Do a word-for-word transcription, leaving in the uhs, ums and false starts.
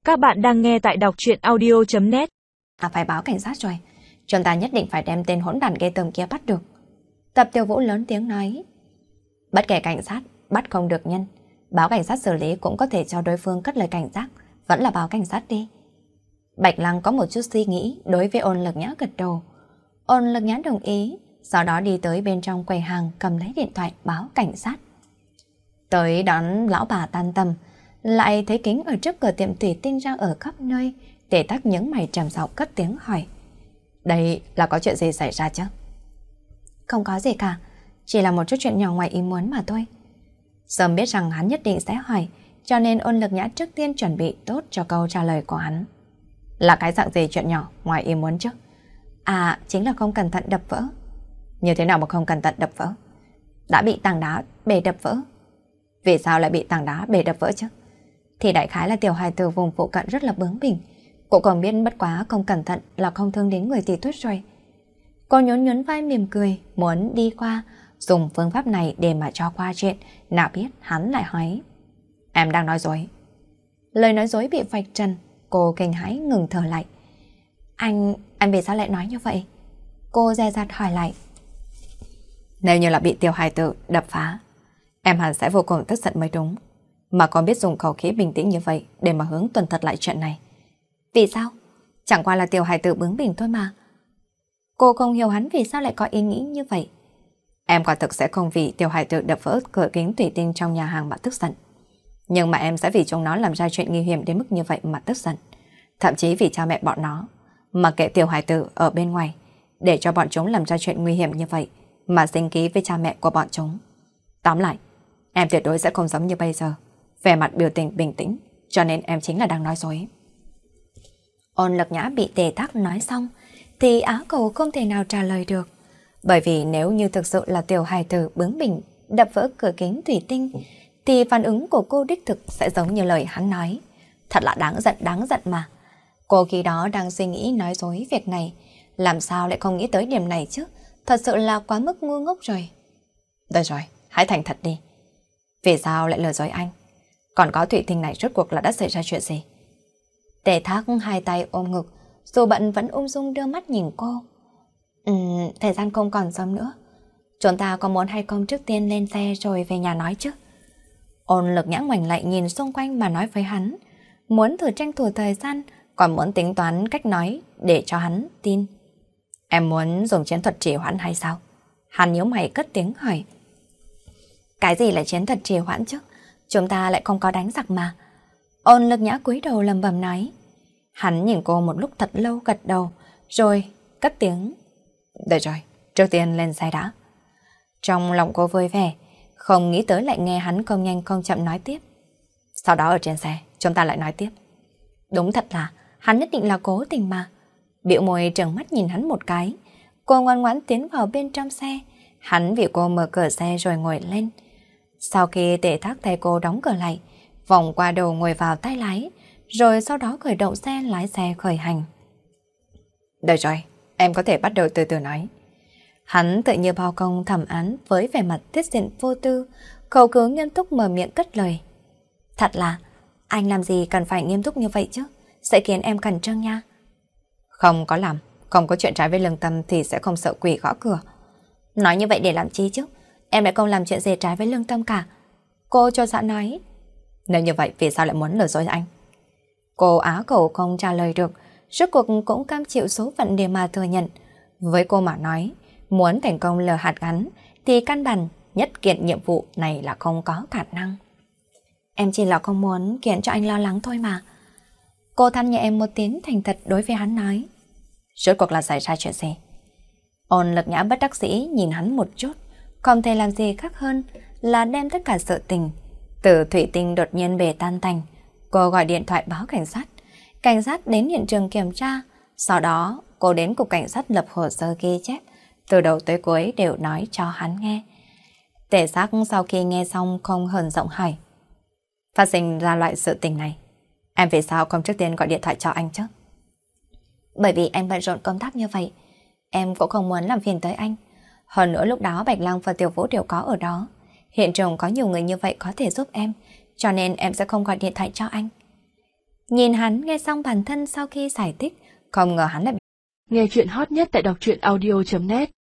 Các bạn đang nghe tại đọc truyện audio chấm net. À, phải báo cảnh sát rồi. Chúng ta nhất định phải đem tên hỗn đản ghê tởm kia bắt được. Tập Tiểu Vũ lớn tiếng nói. Bất kể cảnh sát bắt không được nhân, báo cảnh sát xử lý cũng có thể cho đối phương cất lời cảnh giác. Vẫn là báo cảnh sát đi. Bạch Lăng có một chút suy nghĩ đối với Ôn Lực Nhã gật đầu. Ôn Lực Nhã đồng ý, sau đó đi tới bên trong quầy hàng cầm lấy điện thoại báo cảnh sát. Tới đón lão bà tan tầm, lại thấy kính ở trước cửa tiệm thủy tinh ra ở khắp nơi, để tắc những mày trầm giọng cất tiếng hỏi. Đây là có chuyện gì xảy ra chứ? Không có gì cả, chỉ là một chút chuyện nhỏ ngoài ý muốn mà thôi. Sớm biết rằng hắn nhất định sẽ hỏi, cho nên Ôn Lực Nhã trước tiên chuẩn bị tốt cho câu trả lời của hắn. Là cái dạng gì chuyện nhỏ ngoài ý muốn chứ? À, chính là không cẩn thận đập vỡ. Như thế nào mà không cẩn thận đập vỡ? Đã bị tảng đá bể đập vỡ. Vì sao lại bị tảng đá bể đập vỡ chứ? Thì đại khái là tiểu hài từ vùng phụ cận rất là bướng bỉnh. Cô còn biết bất quá không cẩn thận là không thương đến người thì tốt rồi. Cô nhún nhún vai mỉm cười, muốn đi qua, dùng phương pháp này để mà cho qua chuyện. Nào biết hắn lại hỏi. Em đang nói dối. Lời nói dối bị vạch trần, cô kinh hãi ngừng thở lại. Anh, anh vì sao lại nói như vậy? Cô dè dặt hỏi lại. Nếu như là bị tiểu hài tử đập phá, em hẳn sẽ vô cùng tức giận mới đúng. Mà còn biết dùng khẩu khí bình tĩnh như vậy để mà hướng tuần thật lại chuyện này. Vì sao? Chẳng qua là tiểu hài tử bướng bỉnh thôi mà. Cô không hiểu hắn vì sao lại có ý nghĩ như vậy. Em quả thực sẽ không vì tiểu hài tử đập vỡ cửa kính thủy tinh trong nhà hàng mà tức giận. Nhưng mà em sẽ vì chúng nó làm ra chuyện nguy hiểm đến mức như vậy mà tức giận. Thậm chí vì cha mẹ bọn nó, mà kệ tiểu hài tử ở bên ngoài, để cho bọn chúng làm ra chuyện nguy hiểm như vậy mà sinh khí với cha mẹ của bọn chúng. Tóm lại, em tuyệt đối sẽ không giống như bây giờ, vẻ mặt biểu tình bình tĩnh, cho nên em chính là đang nói dối. Ôn Lực Nhã bị Tề Tắc nói xong, thì Á Cầu không thể nào trả lời được. Bởi vì nếu như thực sự là tiểu hài tử bướng bỉnh đập vỡ cửa kính thủy tinh, thì phản ứng của cô đích thực sẽ giống như lời hắn nói. Thật là đáng giận đáng giận mà. Cô khi đó đang suy nghĩ nói dối việc này, làm sao lại không nghĩ tới điểm này chứ? Thật sự là quá mức ngu ngốc rồi. Được rồi, hãy thành thật đi. Vì sao lại lừa dối anh? Còn có thủy tinh này rốt cuộc là đã xảy ra chuyện gì? Tề Thác hai tay ôm ngực, dù bận vẫn ung dung đưa mắt nhìn cô. Ừm, thời gian không còn sớm nữa. Chúng ta có muốn hay không trước tiên lên xe rồi về nhà nói chứ? Ôn Lực Nhã ngoảnh lại nhìn xung quanh mà nói với hắn. Muốn thử tranh thủ thời gian, còn muốn tính toán cách nói để cho hắn tin. Em muốn dùng chiến thuật trì hoãn hay sao? Hắn nhíu mày cất tiếng hỏi. Cái gì là chiến thuật trì hoãn chứ? Chúng ta lại không có đánh giặc mà. Ôn Lực Nhã cúi đầu lẩm bẩm nói. Hắn nhìn cô một lúc thật lâu gật đầu, rồi cất tiếng. Được rồi, trước tiên lên xe đã. Trong lòng cô vui vẻ, không nghĩ tới lại nghe hắn không nhanh không chậm nói tiếp. Sau đó ở trên xe, chúng ta lại nói tiếp. Đúng thật là, hắn nhất định là cố tình mà. Bĩu môi trừng mắt nhìn hắn một cái. Cô ngoan ngoãn tiến vào bên trong xe. Hắn vì cô mở cửa xe rồi ngồi lên. Sau khi Tề Thác thay cô đóng cửa lại, vòng qua đầu ngồi vào tay lái, rồi sau đó khởi động xe lái xe khởi hành. Được rồi, em có thể bắt đầu từ từ nói. Hắn tự như bao công thẩm án với vẻ mặt tiết diện vô tư, khẩu cứ nghiêm túc mở miệng cất lời. Thật là, anh làm gì cần phải nghiêm túc như vậy chứ, sẽ khiến em cẩn trương nha. Không có làm, không có chuyện trái với lương tâm thì sẽ không sợ quỷ gõ cửa. Nói như vậy để làm chi chứ, em lại không làm chuyện gì trái với lương tâm cả. Cô cho dạ nói. Nếu như vậy vì sao lại muốn lừa dối anh? Cô Á Cầu không trả lời được, rốt cuộc cũng cam chịu số phận để mà thừa nhận. Với cô mà nói, muốn thành công lừa hạt gắn thì căn bản nhất kiện nhiệm vụ này là không có khả năng. Em chỉ là không muốn khiến cho anh lo lắng thôi mà. Cô than nhẹ một tiếng thành thật đối với hắn nói. Rốt cuộc là xảy ra chuyện gì? Ôn Lực Nhã bất đắc dĩ nhìn hắn một chút, không thể làm gì khác hơn là đem tất cả sự tình từ thủy tinh đột nhiên bể tan tành. Cô gọi điện thoại báo cảnh sát. Cảnh sát đến hiện trường kiểm tra. Sau đó cô đến cục cảnh sát lập hồ sơ ghi chép, từ đầu tới cuối đều nói cho hắn nghe. Tề Giác sau khi nghe xong không hờn giọng hỏi. Phát sinh ra loại sự tình này, em vì sao không trước tiên gọi điện thoại cho anh chứ? Bởi vì anh bận rộn công tác như vậy, em cũng không muốn làm phiền tới anh. Hơn nữa lúc đó Bạch Lăng và Tiểu Vũ đều có ở đó. Hiện trường có nhiều người như vậy có thể giúp em, cho nên em sẽ không gọi điện thoại cho anh. Nhìn hắn nghe xong bản thân sau khi giải thích, không ngờ hắn lại... Nghe chuyện hot nhất tại đọc truyện audio chấm net